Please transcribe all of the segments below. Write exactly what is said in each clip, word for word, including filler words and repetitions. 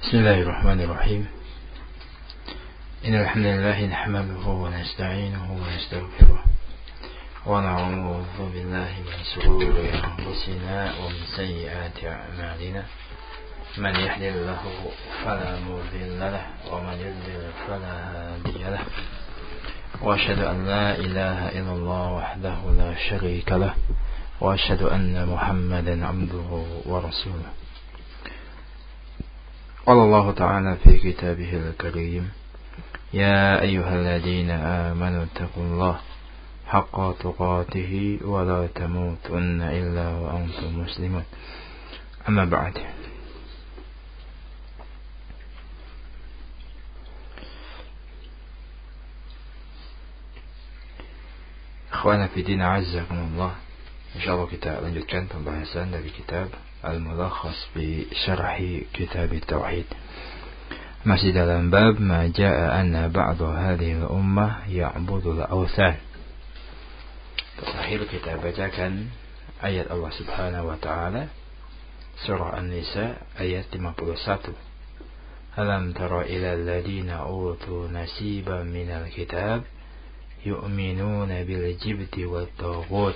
بسم الله الرحمن الرحيم إن الحمد لله نحمده ونستعينه ونستغفره ونعوذ بالله من شرور أنفسنا ومن سيئات أعمالنا من يهد الله فلا مضل له ومن يضلل فلا هادي له وأشهد أن لا إله إلا الله وحده لا شريك له وأشهد أن محمدا عبده ورسوله. قال الله تعالى في كتابه الكريم يا أيها الذين آمنوا اتقوا الله حق تقاته ولا تموتن إلا وأنتم مسلمون. أما بعد، Akhwana Fidina Azzakumullah, insyaallah kita lanjutkan pembahasan dari kitab Al-Mulakhas bi Syarhi Kitab Tauhid. Masih dalam bab ma jaa anna ba'd hadhihi al-ummah ya'budu al-awthan. Terakhir kita bacakan ayat Allah Subhanahu wa taala surah An-Nisa ayat lima puluh satu. Alam tara ila alladziina utu nasiban minal kitab yu'minuna bil jibti wat taghut.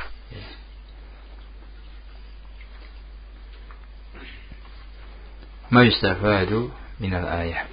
Ma yustafadu minal ayah.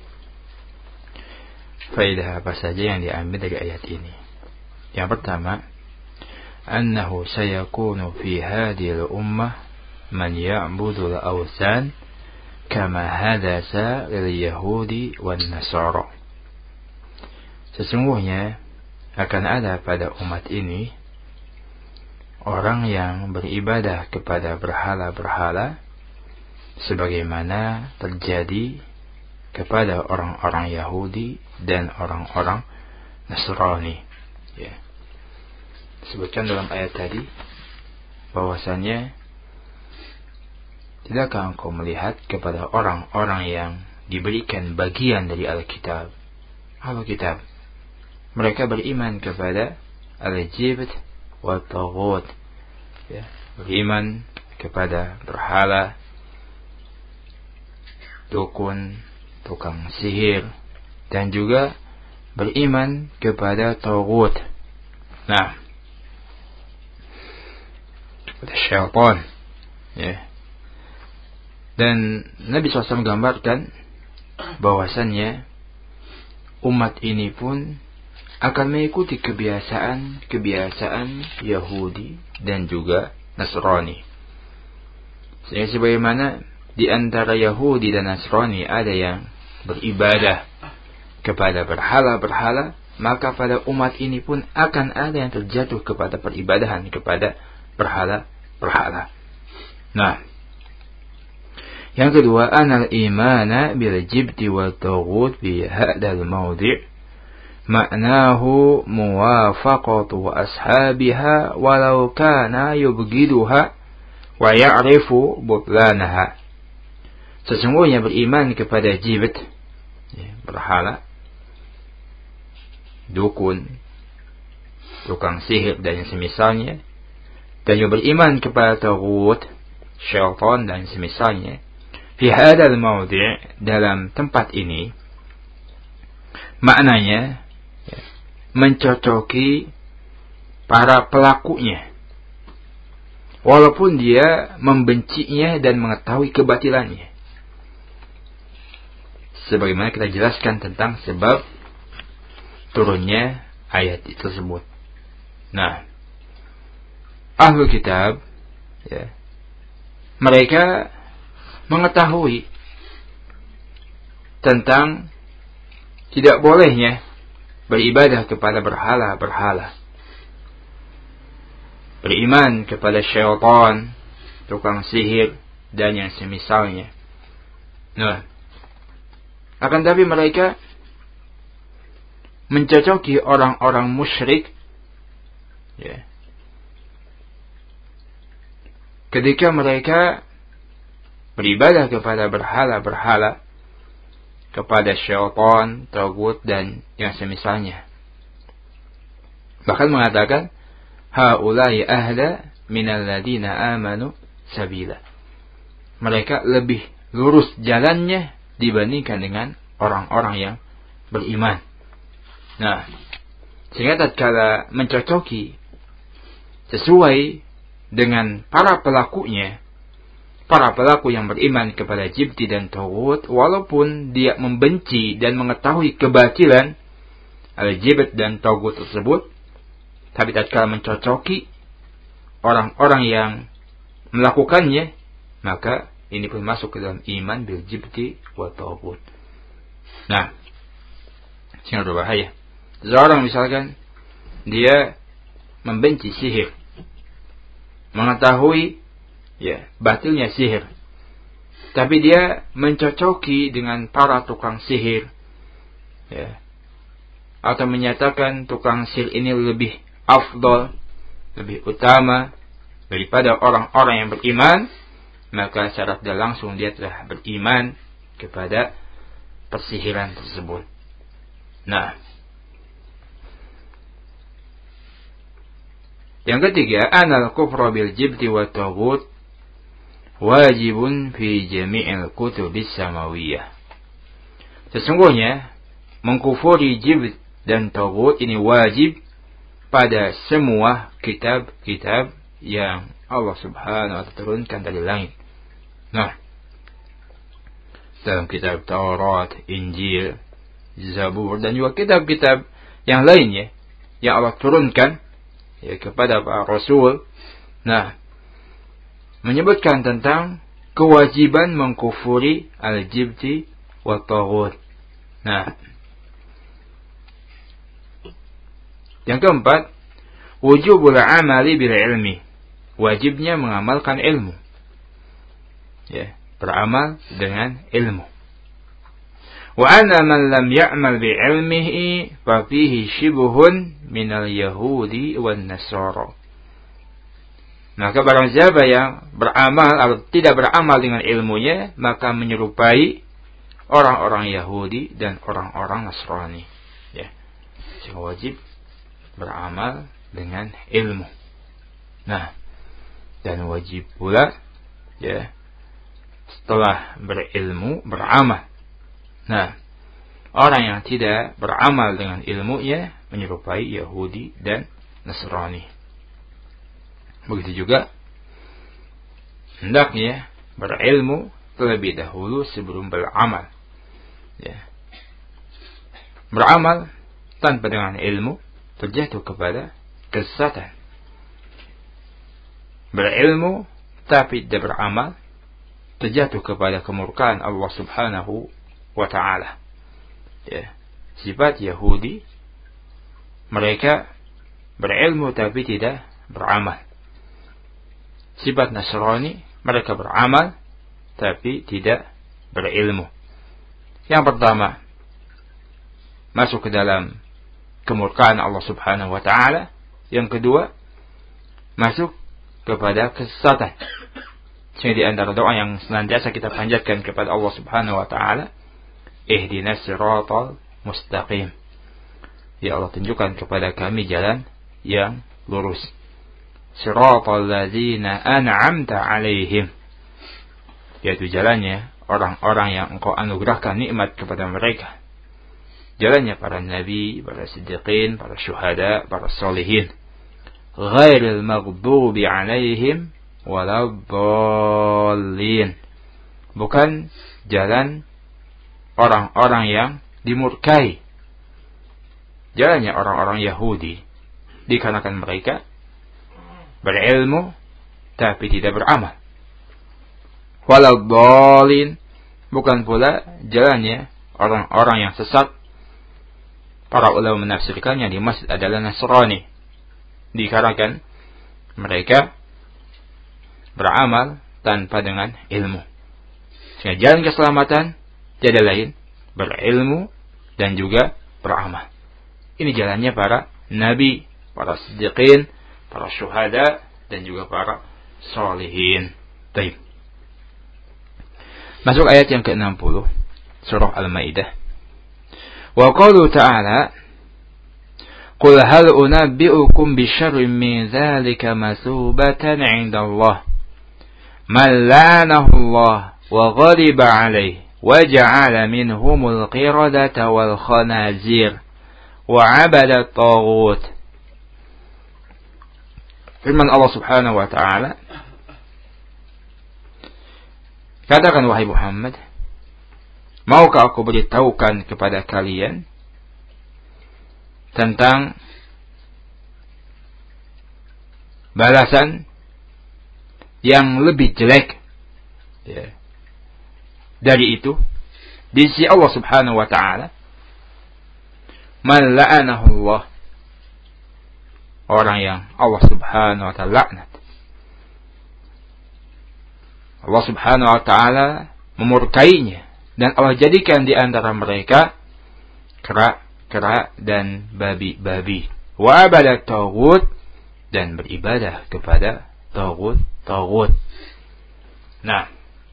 Faedah apa saja yang diambil dari ayat ini? Yang pertama, annahu sayakunu fi hadhihi al-ummah man ya'budu al-awthan kama hadasa lil yahudi wan nasara. Sesungguhnya akan ada pada umat ini orang yang beribadah kepada berhala-berhala sebagaimana terjadi kepada orang-orang Yahudi dan orang-orang Nasrani. Ya. Disebutkan dalam ayat tadi bahwasannya tidakkah engkau melihat kepada orang-orang yang diberikan bagian dari Alkitab, Alkitab, mereka beriman kepada al-jibt wa taghut, ya, beriman kepada berhala, dukun, tukang sihir, dan juga beriman kepada taghut. Nah, kepada syaitan, ya. Dan Nabi shallallahu alaihi wasallam menggambarkan bahwasannya umat ini pun akan mengikuti kebiasaan-kebiasaan Yahudi dan juga Nasrani. Sehingga sebagaimana di antara Yahudi dan Nasrani ada yang beribadah kepada berhala-berhala, maka pada umat ini pun akan ada yang terjatuh kepada peribadahan kepada berhala-berhala. Nah, yang kedua, anal imana bil jibti wa taghut bi hadzal mawdi' ma'nahu muwafaqatu ashabiha walau kana yubghiduha wa ya'rifu butlanaha. Sesungguhnya beriman kepada jibt, ya, berhala, dukun, tukang sihir dan yang semisalnya, dan juga beriman kepada taghut, syaitan dan semisalnya, fi hadzal mawdi', dalam tempat ini, maknanya ya, mencocoki para pelakunya walaupun dia membencinya dan mengetahui kebatilannya. Sebagaimana kita jelaskan tentang sebab turunnya ayat tersebut. Nah, Ahlul Kitab, ya, mereka mengetahui tentang tidak bolehnya beribadah kepada berhala-berhala, beriman kepada syaitan, tukang sihir, dan yang semisalnya. Nah, akan tapi mereka mencocoki orang-orang musyrik, ya, ketika mereka beribadah kepada berhala-berhala, kepada syaitan, taghut, dan yang semisalnya. Bahkan mengatakan haula'i ahla minal ladina amanu sabila. Mereka lebih lurus jalannya dibandingkan dengan orang-orang yang beriman. Nah, sehingga tatkala mencocoki sesuai dengan para pelakunya, para pelaku yang beriman kepada jibti dan taghut, walaupun dia membenci dan mengetahui kebatilan al-jibt dan taghut tersebut, tapi tatkala mencocoki orang-orang yang melakukannya, maka ini pun masuk ke dalam iman bil jibti wa taghut. Nah, sehingga berbahaya. Seorang misalkan dia membenci sihir, mengetahui ya batilnya sihir, tapi dia mencocoki dengan para tukang sihir, ya, atau menyatakan tukang sihir ini lebih afdal, lebih utama daripada orang-orang yang beriman, maka secara tidak langsung dia telah beriman kepada persihiran tersebut. Nah, yang ketiga, anal kufra bil jibti wa taghut wajibun fi jami'il kutubis samawiyah. Sesungguhnya mengkufuri jibt dan taghut ini wajib pada semua kitab-kitab yang Allah Subhanahu wa ta'ala turunkan dari langit. Nah, dalam kitab Taurat, Injil, Zabur, dan juga kitab-kitab yang lainnya yang Allah turunkan ya kepada para rasul. Nah, menyebutkan tentang kewajiban mengkufuri al-jibti wa taghut. Nah, yang keempat, wujubul amali bil ilmi. Wajibnya mengamalkan ilmu. Ya, beramal dengan ilmu. Wa anna man lam ya'mal bi ilmihi fa fihi shibhun minal yahudi wan nasara. Maka barang siapa yang beramal atau tidak beramal dengan ilmunya, maka menyerupai orang-orang Yahudi dan orang-orang Nasrani. Ya, sehingga wajib beramal dengan ilmu. Nah, dan wajib pula ya setelah berilmu beramal. Nah, orang yang tidak beramal dengan ilmunya menyerupai Yahudi dan Nasrani. Begitu juga hendaknya berilmu terlebih dahulu sebelum beramal. Ya. Beramal tanpa dengan ilmu terjatuh kepada kesesatan. Berilmu tapi tidak beramal terjatuh kepada kemurkaan Allah Subhanahu wa ta'ala. Ya. Sifat Yahudi, mereka berilmu tapi tidak beramal. Sifat Nasrani, mereka beramal tapi tidak berilmu. Yang pertama, masuk ke dalam kemurkaan Allah Subhanahu wa ta'ala. Yang kedua, masuk kepada kesesatan. Sehingga di antara doa yang senantiasa kita panjatkan kepada Allah Subhanahu wa ta'ala, ihdinas siratal mustaqim. Ya Allah, tunjukkan kepada kami jalan yang lurus. Siratal ladzina an'amta alaihim. Yaitu jalannya orang-orang yang Engkau anugerahkan nikmat kepada mereka. Jalannya para nabi, para siddiqin, para syuhada, para sholihin. Ghairil maghdubi alaihim waladdallin. Bukan jalan orang-orang yang dimurkai. Jalannya orang-orang Yahudi, dikarenakan mereka berilmu tapi tidak beramal. Waladdallin, bukan pula jalannya orang-orang yang sesat. Para ulama menafsirkannya di masjid adalah Nasrani, dikarenakan mereka beramal tanpa dengan ilmu. Sehingga jalan keselamatan tiada lain berilmu dan juga beramal. Ini jalannya para nabi, para siddiqin, para syuhada, dan juga para sholihin. Baik. Masuk ayat yang ke enam puluh surah Al-Maidah. Wa qalu ta'ala, qul hal unabbi'ukum bisyarrin min dzalika masubatan 'inda Allah man la'anahu Allah wa ghadiba alaihi wa ja'ala minhumul qiradata wal khanazir wa 'abada at-taghut. Firman Allah Subhanahu wa taala, katakan wahai Muhammad, maukah aku beritahukan kepada kalian tentang balasan yang lebih jelek ya, dari itu di sisi Allah Subhanahu wa taala? Man la'anahu Allah, orang yang Allah Subhanahu wa taala laknat. Allah Subhanahu wa taala memurkainya dan Allah jadikan di antara mereka kera-kera dan babi-babi. Wa abada taghut, dan beribadah kepada taghut-taghut. Nah,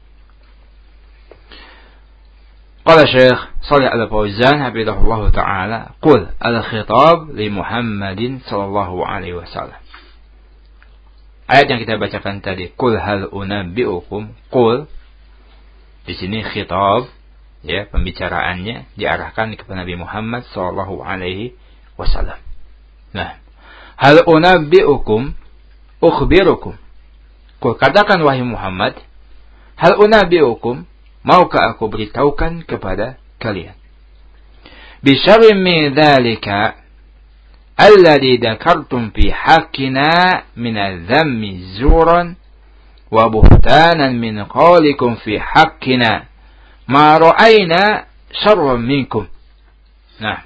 qala Syekh Shalih Al-Fauzan hafizahullah taala, qul al-khitab li Muhammadin sallallahu alaihi wasallam. Ayat yang kita bacakan tadi, qul hal unabbiukum, qul di sini khitab ya, pembicaraannya diarahkan kepada Nabi Muhammad sallallahu alaihi wasallam. Nah, hal unabbiukum, ukhbirukum. Qul, katakan wahai Muhammad, hal unabbiukum, maukah aku beritahukan kepada kalian, bi syarrin min dzalika alladhi dzakartum fi haqqina min adh-dhammi zuran wa buhtanan min qawlikum fi haqqina ma ra'ayna syarran minkum. Nah,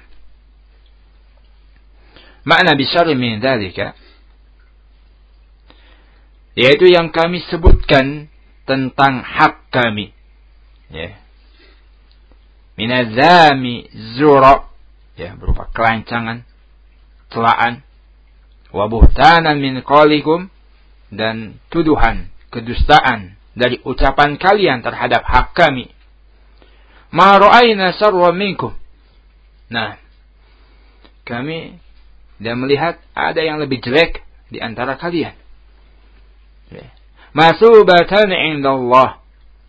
makna bi syarrin min dzalika, yaitu yang kami sebutkan tentang hak kami ya, minadzami zura ya, berupa kelancangan, celaan, wa buhtanan min qalikum, dan tuduhan, kedustaan dari ucapan kalian terhadap hak kami. Ma ra'ayna sarwa minkum. Nah, kami dan melihat ada yang lebih jelek di antara kalian. Masubatan indallah,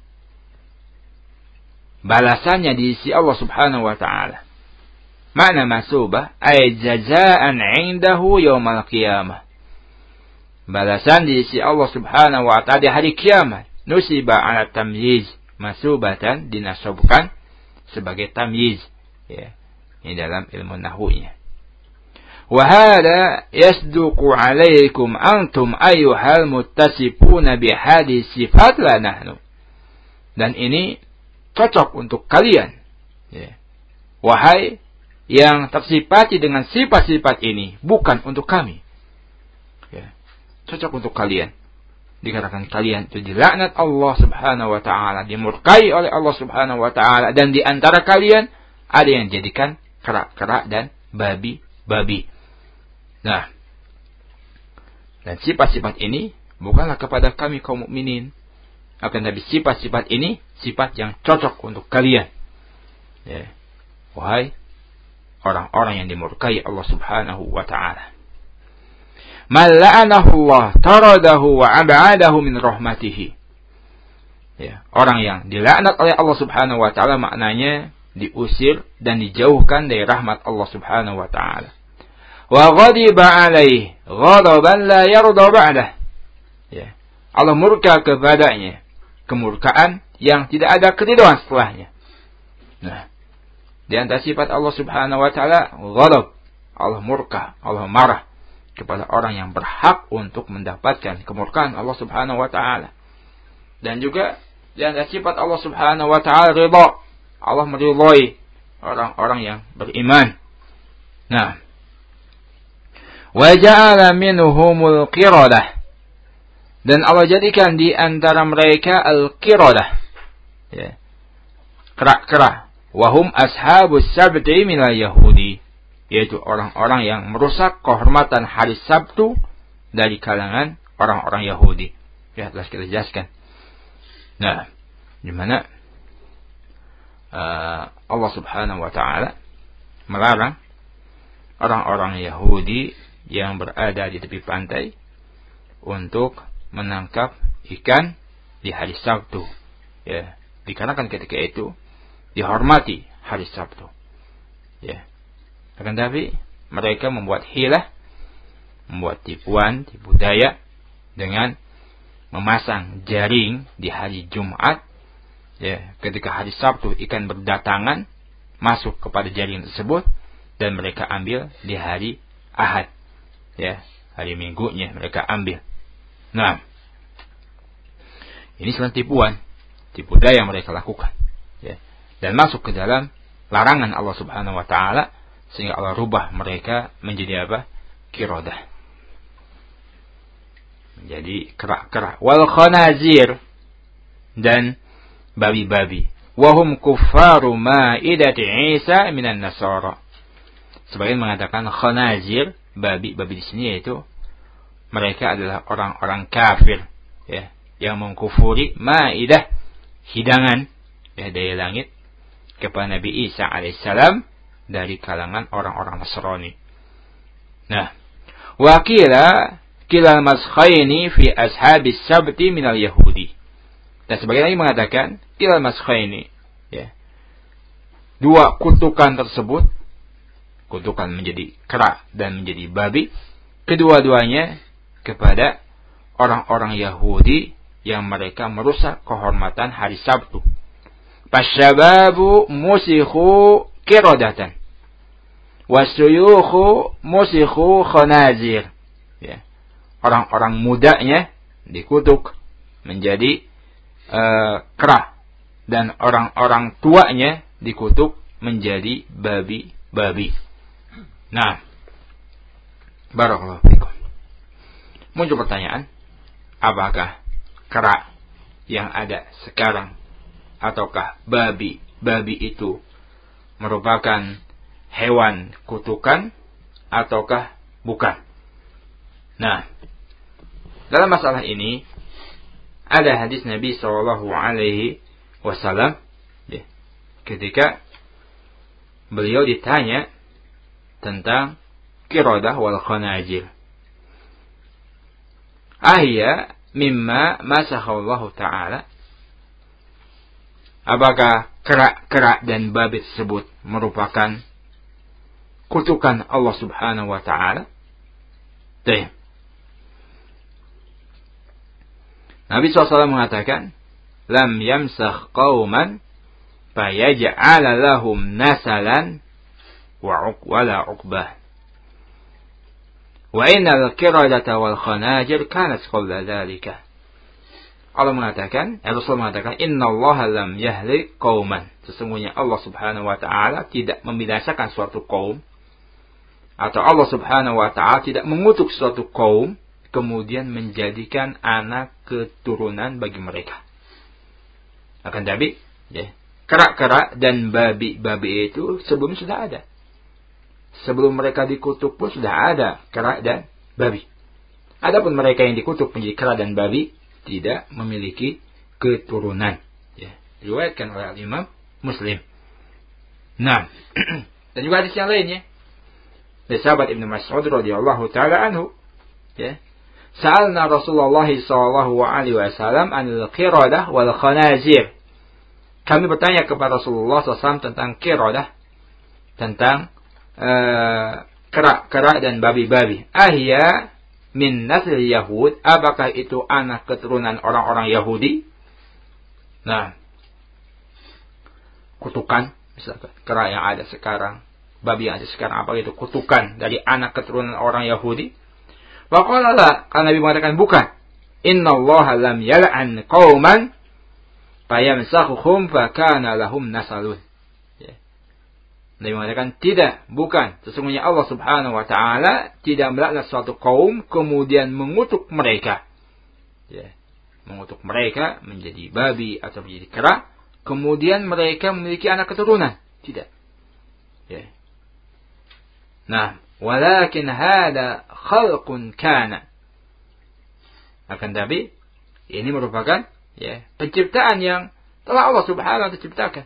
balasannya di sisi Allah Subhanahu wa taala. Makna masubah ay jazaan indahu yaumal qiyamah, balasan di sisi Allah Subhanahu wa taala di hari kiamat. Nusiba ala tamyiz, masubatan dinasabkan sebagai tamyiz ya, ini dalam ilmu nahwunya. Wa hada yasduqu alaikum antum ayyuhal muttasifuna bihadhihi sifat la nahnu, dan ini cocok untuk kalian ya, wahai yang tersifati dengan sifat-sifat ini, bukan untuk kami ya, cocok untuk kalian. Dikatakan kalian itu dilaknat Allah Subhanahu wa taala, dimurkai oleh Allah Subhanahu wa taala, dan di antara kalian ada yang jadikan kera-kera dan babi-babi. Nah, dan sifat-sifat ini bukanlah kepada kami kaum mukminin, akan tapi sifat-sifat ini sifat yang cocok untuk kalian ya, wahai orang-orang yang dimurkai Allah Subhanahu wa taala. Man la'anahu Allah taradahu wa ab'adahu min rahmatihi ya, orang yang dilaknat oleh Allah Subhanahu wa taala maknanya diusir dan dijauhkan dari rahmat Allah Subhanahu wa taala. Wa ghadiba alaihi ghadaban la yarda ba'dah ya, Allah murka kepadanya kemurkaan yang tidak ada keridhaan setelahnya. Nah, di antara sifat Allah Subhanahu wa taala ghadab, Allah murka, Allah marah kepada orang yang berhak untuk mendapatkan kemurkaan Allah Subhanahu wa taala. Dan juga di antara sifat Allah Subhanahu wa taala ridha, Allah meridhai orang-orang yang beriman. Nah, wa ja'ala minhumul qiradah, dan Allah jadikan di antara mereka al-qiradah ya, kera-kera. Wahum ashabus sabti minal yahudi, yaitu orang-orang yang merusak kehormatan hari Sabtu dari kalangan orang-orang Yahudi. Ya, telah kita jelaskan. Nah, di mana uh, Allah Subhanahu wa taala melarang orang-orang Yahudi yang berada di tepi pantai untuk menangkap ikan di hari Sabtu Ya, dikarenakan ketika itu dihormati hari Sabtu. Ya. Akan tapi mereka membuat hilah, membuat tipuan, tipu daya dengan memasang jaring di hari Jumat. Ya, ketika hari Sabtu ikan berdatangan masuk kepada jaring tersebut dan mereka ambil di hari Ahad. Ya, hari Minggunya mereka ambil. Nah, ini selain tipuan, tipu daya yang mereka lakukan. Ya, dan masuk ke dalam larangan Allah Subhanahu wa taala sehingga Allah rubah mereka menjadi apa? Qiradah. Menjadi kera-kera. Wal khanazir, dan babi-babi. Wahum kuffaru ma'idati Isa minan Nasara. Sebagian mengatakan khanazir, babi-babi di sini yaitu mereka adalah orang-orang kafir, ya, yang mengkufuri ma'idah, hidangan, ya, dari langit kepada Nabi Isa alaihissalam dari kalangan orang-orang Nasrani. Nah, wa qila kilal maskhaini fi ashabis sabti minal yahudi. Dan sebagian lagi mengatakan kilal maskhaini, ya, dua kutukan tersebut, kutukan menjadi kera dan menjadi babi, kedua-duanya kepada orang-orang Yahudi yang mereka merusak kehormatan hari Sabtu. Fasyababu musikhu qiradatan wasyuyukhu musikhu khanazir. Ya. Orang-orang mudanya dikutuk menjadi uh, kera dan orang-orang tuanya dikutuk menjadi babi-babi. Nah, barakallahu fikum. Muncul pertanyaan, apakah kera yang ada sekarang ataukah babi-babi itu merupakan hewan kutukan ataukah bukan? Nah, dalam masalah ini ada hadis Nabi Shallallahu Alaihi Wasallam, ya, ketika beliau ditanya tentang qiradah wal khanajir. Ahya mimma masakhallahu ta'ala. Apakah kera-kera dan babi tersebut merupakan kutukan Allah Subhanahu wa ta'ala? Tuh. Nabi shallallahu alaihi wasallam mengatakan, lam yamsakh qauman fayaj'ala lahum nasalan wa wala uqbah. Wa innal qiradata wal khanajir kanat qabla dzalika. Allah mengatakan, Rasul mengatakan, innallaha lam yahlik qauman. Sesungguhnya Allah Subhanahu wa taala tidak membinasakan suatu kaum, atau Allah Subhanahu wa taala tidak mengutuk suatu kaum kemudian menjadikan anak keturunan bagi mereka. Akan tapi, ya, kera-kera dan babi-babi itu sebelum sudah ada. Sebelum mereka dikutuk pun sudah ada kera dan babi. Adapun mereka yang dikutuk menjadi kera dan babi tidak memiliki keturunan. Ya, diriwayatkan oleh Imam Muslim. Nah, dan juga hadis yang lainnya dari sahabat Ibnu Mas'ud radhiyallahu taala anhu, ya, sa'alna Rasulullah sallallahu alaihi wasallam anil qiradah wal khanazir. Kami bertanya kepada Rasulullah sallallahu alaihi wasallam tentang qiradah, tentang Uh, kera-kera dan babi-babi. Ahya min nasl Yahud, apakah itu anak keturunan orang-orang Yahudi? Nah, kutukan misalkan kera yang ada sekarang, babi yang ada sekarang, apa itu kutukan dari anak keturunan orang Yahudi? Wa qala la, kan Nabi mengatakan bukan. Innallaha lam yal'an qauman fayamsakhuhum fakana lahum nasalun. Nabi mengatakan tidak, bukan. Sesungguhnya Allah Subhanahu wa taala tidak melaknat suatu kaum kemudian mengutuk mereka. Ya, mengutuk mereka menjadi babi atau menjadi kera, kemudian mereka memiliki anak keturunan. Tidak. Ya. Nah, walakin hada khalqun kana. Akan tapi ini merupakan, ya, penciptaan yang telah Allah Subhanahu wa taala ciptakan.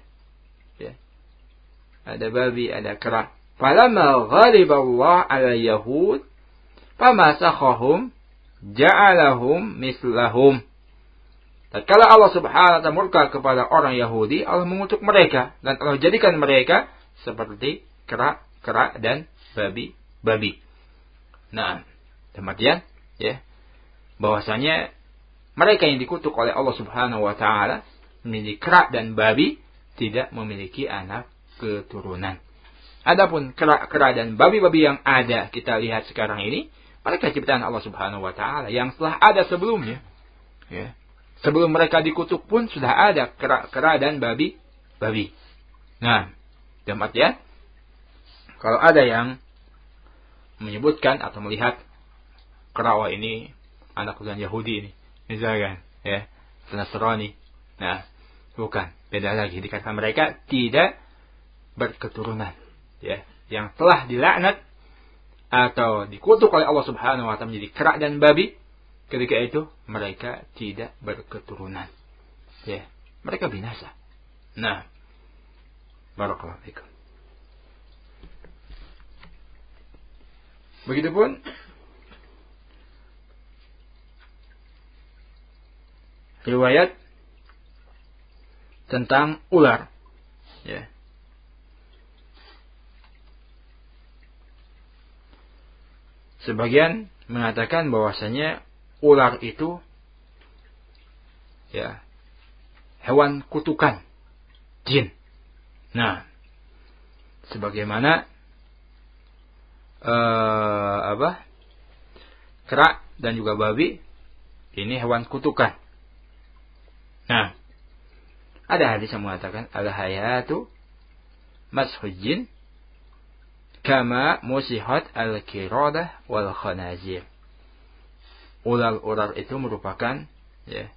Ada babi, ada kera. Falamma ghaliba Allah ala Yahud, famasakhahum, ja'alahum mislahum. Tatkala Allah Subhanahu wa taala murka kepada orang Yahudi, Allah mengutuk mereka dan Allah jadikan mereka seperti kera-kera dan babi-babi. Nah, demikian ya, bahwasanya mereka yang dikutuk oleh Allah Subhanahu wa taala menjadi kera dan babi tidak memiliki anak keturunan. Adapun kera-kera dan babi-babi yang ada kita lihat sekarang ini, mereka ciptaan Allah Subhanahu wa taala yang telah ada sebelumnya. Ya. Sebelum mereka dikutuk pun sudah ada kera-kera dan babi-babi. Nah, dalam artian kalau ada yang menyebutkan atau melihat kera, wah ini anak keturunan Yahudi ini, misalkan, ya, Nasrani. Nah, bukan, beda lagi. Dikatakan mereka tidak berketurunan, ya, yang telah dilaknat atau dikutuk oleh Allah Subhanahu wa taala menjadi kera dan babi. Ketika itu mereka tidak berketurunan, ya, mereka binasa. Nah, barakallahu fikum. Begitupun riwayat tentang ular, ya. Sebagian mengatakan bahwasanya ular itu, ya, hewan kutukan, jin. Nah, sebagaimana uh, apa? Kera dan juga babi ini hewan kutukan. Nah, ada hadis yang mengatakan al-hayatu mashul jin kama musihat al-qiradah wal khanazir. Ular-ular itu merupakan, ya,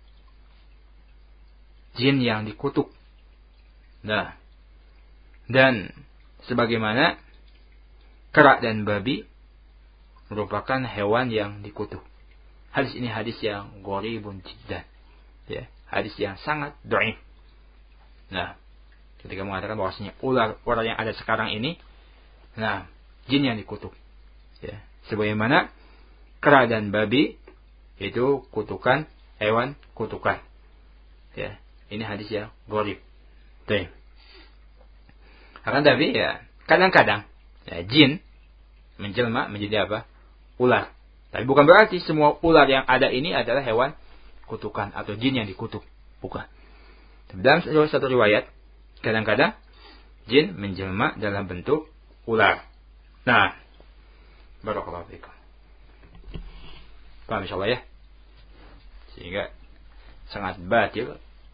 jin yang dikutuk. Nah, dan sebagaimana kera dan babi merupakan hewan yang dikutuk. Hadis ini hadis yang gharibun jiddan, ya, hadis yang sangat dhaif. Nah, ketika mengatakan bahwasanya ular-ular yang ada sekarang ini, nah, jin yang dikutuk, ya, sebagaimana kera dan babi itu kutukan, hewan kutukan. Ya, ini hadis yang gharib. Baik. Akan tapi ya, kadang-kadang ya, jin menjelma menjadi apa? Ular. Tapi bukan berarti semua ular yang ada ini adalah hewan kutukan atau jin yang dikutuk. Bukan. Dalam satu riwayat, kadang-kadang jin menjelma dalam bentuk ular. Nah, barakallahu fikum. Paham insyaallah ya? Sehingga sangat batil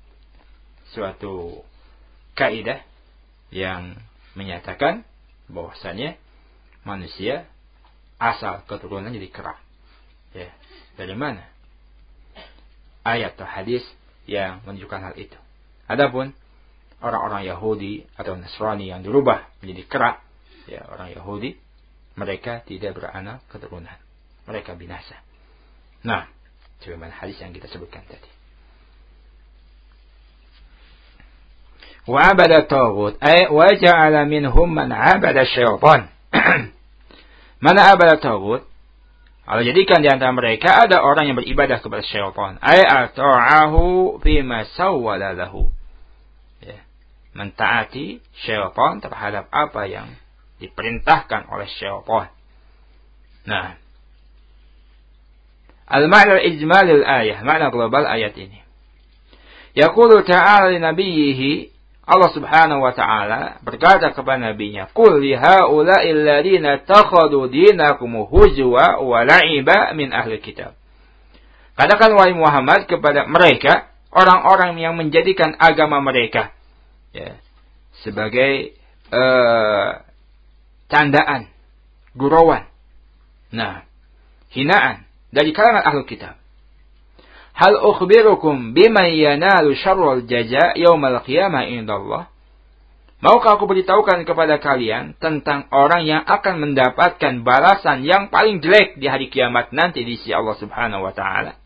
suatu kaidah yang menyatakan bahwasanya manusia asal keturunan jadi kera. Ya, dari mana ayat atau hadis yang menunjukkan hal itu? Adapun orang-orang Yahudi atau Nasrani yang dirubah menjadi kera, ya, orang Yahudi, mereka tidak beranak keturunan, mereka binasa. Nah, sebagaimana hadis yang kita sebutkan tadi. Wa abada taghut ay wa ja'ala minhum man abada syaitan. Mana abada taghut? Allah jadikan di antara mereka ada orang yang beribadah kepada syaitan. Ay ata'ahu fima sawwala lahu. Ya, mentaati syaitan terhadap apa yang diperintahkan oleh syaitan. Nah, al-ma'na al-ijmal al-ayah, makna global ayat ini. Yaqulu ta'ala li nabiyhi, Allah Subhanahu wa taala berkata kepada nabinya, "Qul li haula'i alladziina takhadhu dinakum huzwa wa la'iba min ahli kitab." Katakan wahai Muhammad kepada mereka, orang-orang yang menjadikan agama mereka, ya, sebagai uh, candaan, gurauan, nah, hinaan dari kalangan ahli kitab. Hal ukhbirukum biman yanalu syarrul jaza yaumal qiyamah indallah. Maukah aku beritahukan kepada kalian tentang orang yang akan mendapatkan balasan yang paling jelek di hari kiamat nanti di sisi Allah Subhanahu wa taala?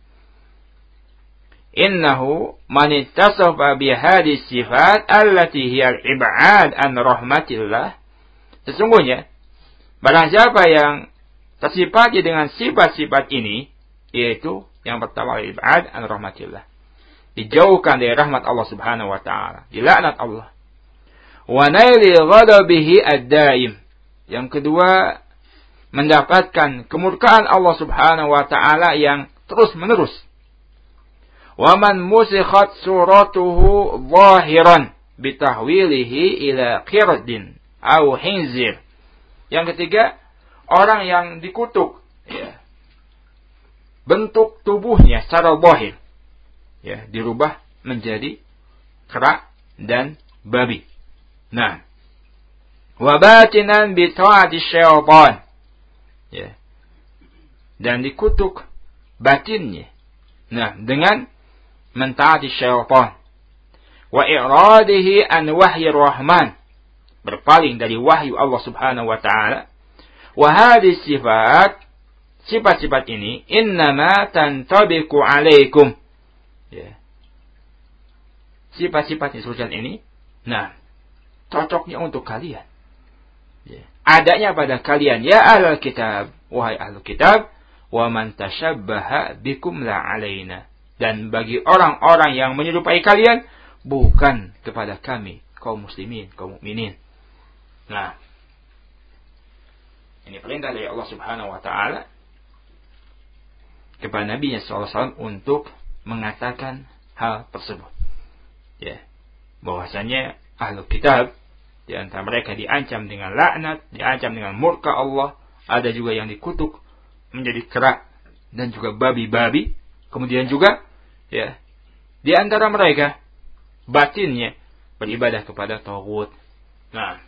Innahu man ittasafa bi hadhihi sifat allati hiya al-ib'ad an rahmatillah. Sesungguhnya barang siapa yang tersifati dengan sifat-sifat ini, yaitu yang pertama al-ib'ad an rahmatillah, dijauhkan dari rahmat Allah Subhanahu wa taala, dilaknat Allah. Wa naili ghadabihi ad-daim. Yang kedua, mendapatkan kemurkaan Allah Subhanahu wa taala yang terus-menerus. Wa man musikhat suratuhu zahiran bitahwilihi ila qirdin au hinzir. Yang ketiga, orang yang dikutuk, ya, bentuk tubuhnya secara zahir, ya, dirubah menjadi kera dan babi. Nah, wa batinan bi ta'ati syaitan, ya, dan dikutuk batinnya, nah, dengan mentaati syaitan. Wa i'radihi an wahyi rahman, berpaling dari wahyu Allah Subhanahu wa taala. Wa hadhihi sifat, sifat-sifat ini innama tantabiqu alaikum, ya, sifat-sifat disebutkan ini, nah, cocoknya untuk kalian, ya, adanya pada kalian, ya ahlul kitab, wahai ahlul kitab, wa man tashabbaha bikum la alaina, dan bagi orang-orang yang menyerupai kalian, bukan kepada kami, kaum muslimin, kaum mukminin. Nah, ini perintah dari Allah Subhanahu wa taala kepada Nabi sallallahu alaihi wasallam untuk mengatakan hal tersebut. Ya, bahwasanya ahlul kitab di antara mereka diancam dengan laknat, diancam dengan murka Allah, ada juga yang dikutuk menjadi kera dan juga babi-babi. Kemudian juga, ya, di antara mereka batinnya beribadah kepada taghut. Nah,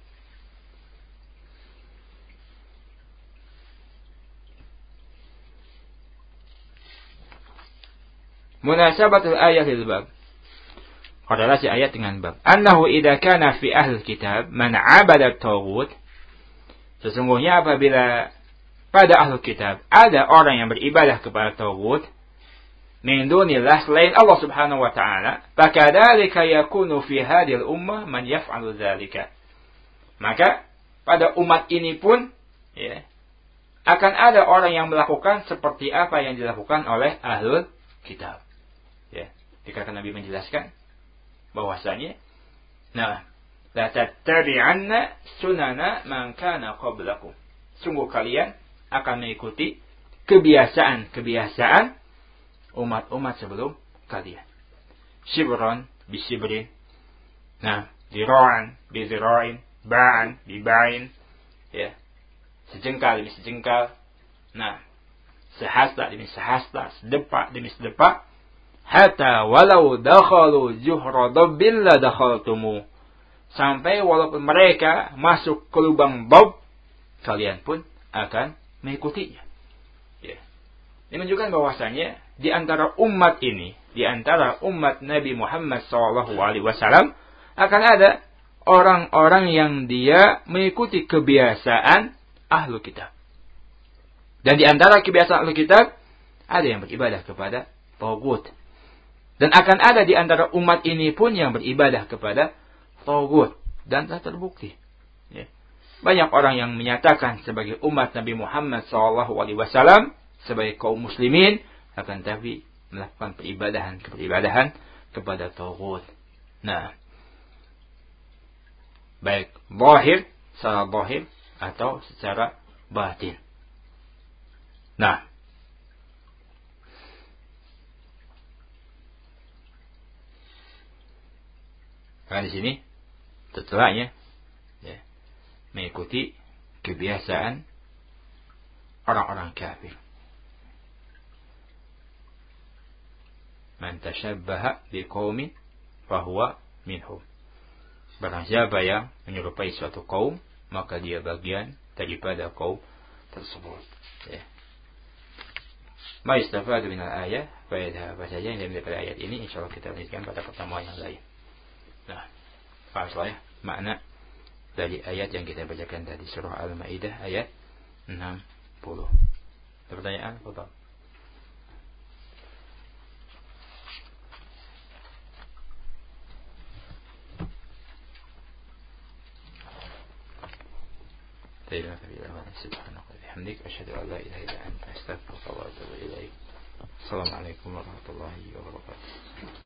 munasabatul ayat lil bab, korelasi ayat dengan bab. Annahu idza kana fi ahli kitab man 'abada taghut, sesungguhnya apabila pada ahli kitab ada orang yang beribadah kepada taghut min dunillah, selain Allah Subhanahu wa taala, fakadzalika yakunu fi hadhihi al-ummah man yaf'alu dzalika. Maka pada umat ini pun, ya, akan ada orang yang melakukan seperti apa yang dilakukan oleh ahlul kitab. Ya, dikatakan Nabi menjelaskan bahwasanya, nah, la tattabi'anna sunana man kana qablakum. Sungguh kalian akan mengikuti kebiasaan-kebiasaan umat-umat sebelum kalian. Shibran bi shibrin. Nah, dira'an bi dira'in, ba'an bi ba'in. Ya. Sejengkal demi sejengkal. Nah, sehasta demi sehasta, sedepak demi sedepak. Hatta walau dakhalu juhra dabbin la dakhaltumu. Sampai walaupun mereka masuk ke lubang bab, kalian pun akan mengikutinya. Ya. Ini menunjukkan bahwasanya di antara umat ini, di antara umat Nabi Muhammad sallallahu alaihi wasallam akan ada orang-orang yang dia mengikuti kebiasaan ahlu kitab. Dan di antara kebiasaan ahlu kitab ada yang beribadah kepada taghut. Dan akan ada di antara umat ini pun yang beribadah kepada taghut, dan telah terbukti. Ya. Banyak orang yang menyatakan sebagai umat Nabi Muhammad sallallahu alaihi wasallam, sebagai kaum muslimin, akan tapi melakukan peribadahan peribadahan kepada taghut. Nah, baik zahir, secara zahir atau secara batin. Nah, karena di sini setelahnya, ya, mengikuti kebiasaan orang-orang kafir. Man tashabbaha biqaumin fahuwa minhum. Barang siapa yang menyerupai suatu kaum, maka dia bagian daripada kaum tersebut. Ya. Ma istafadu minal ayat, faedah apa saja yang diambil pada ayat ini, insyaallah kita lanjutkan pada pertemuan yang lain. Nah, paham ya makna dari ayat yang kita bacakan tadi, surah Al-Maidah ayat enam puluh. Ada pertanyaan? Fadhal. Subhanaka wa bihamdika asyhadu an la ilaha illa anta astaghfiruka wa atubu ilaik. Assalamualaikum warahmatullahi wabarakatuh.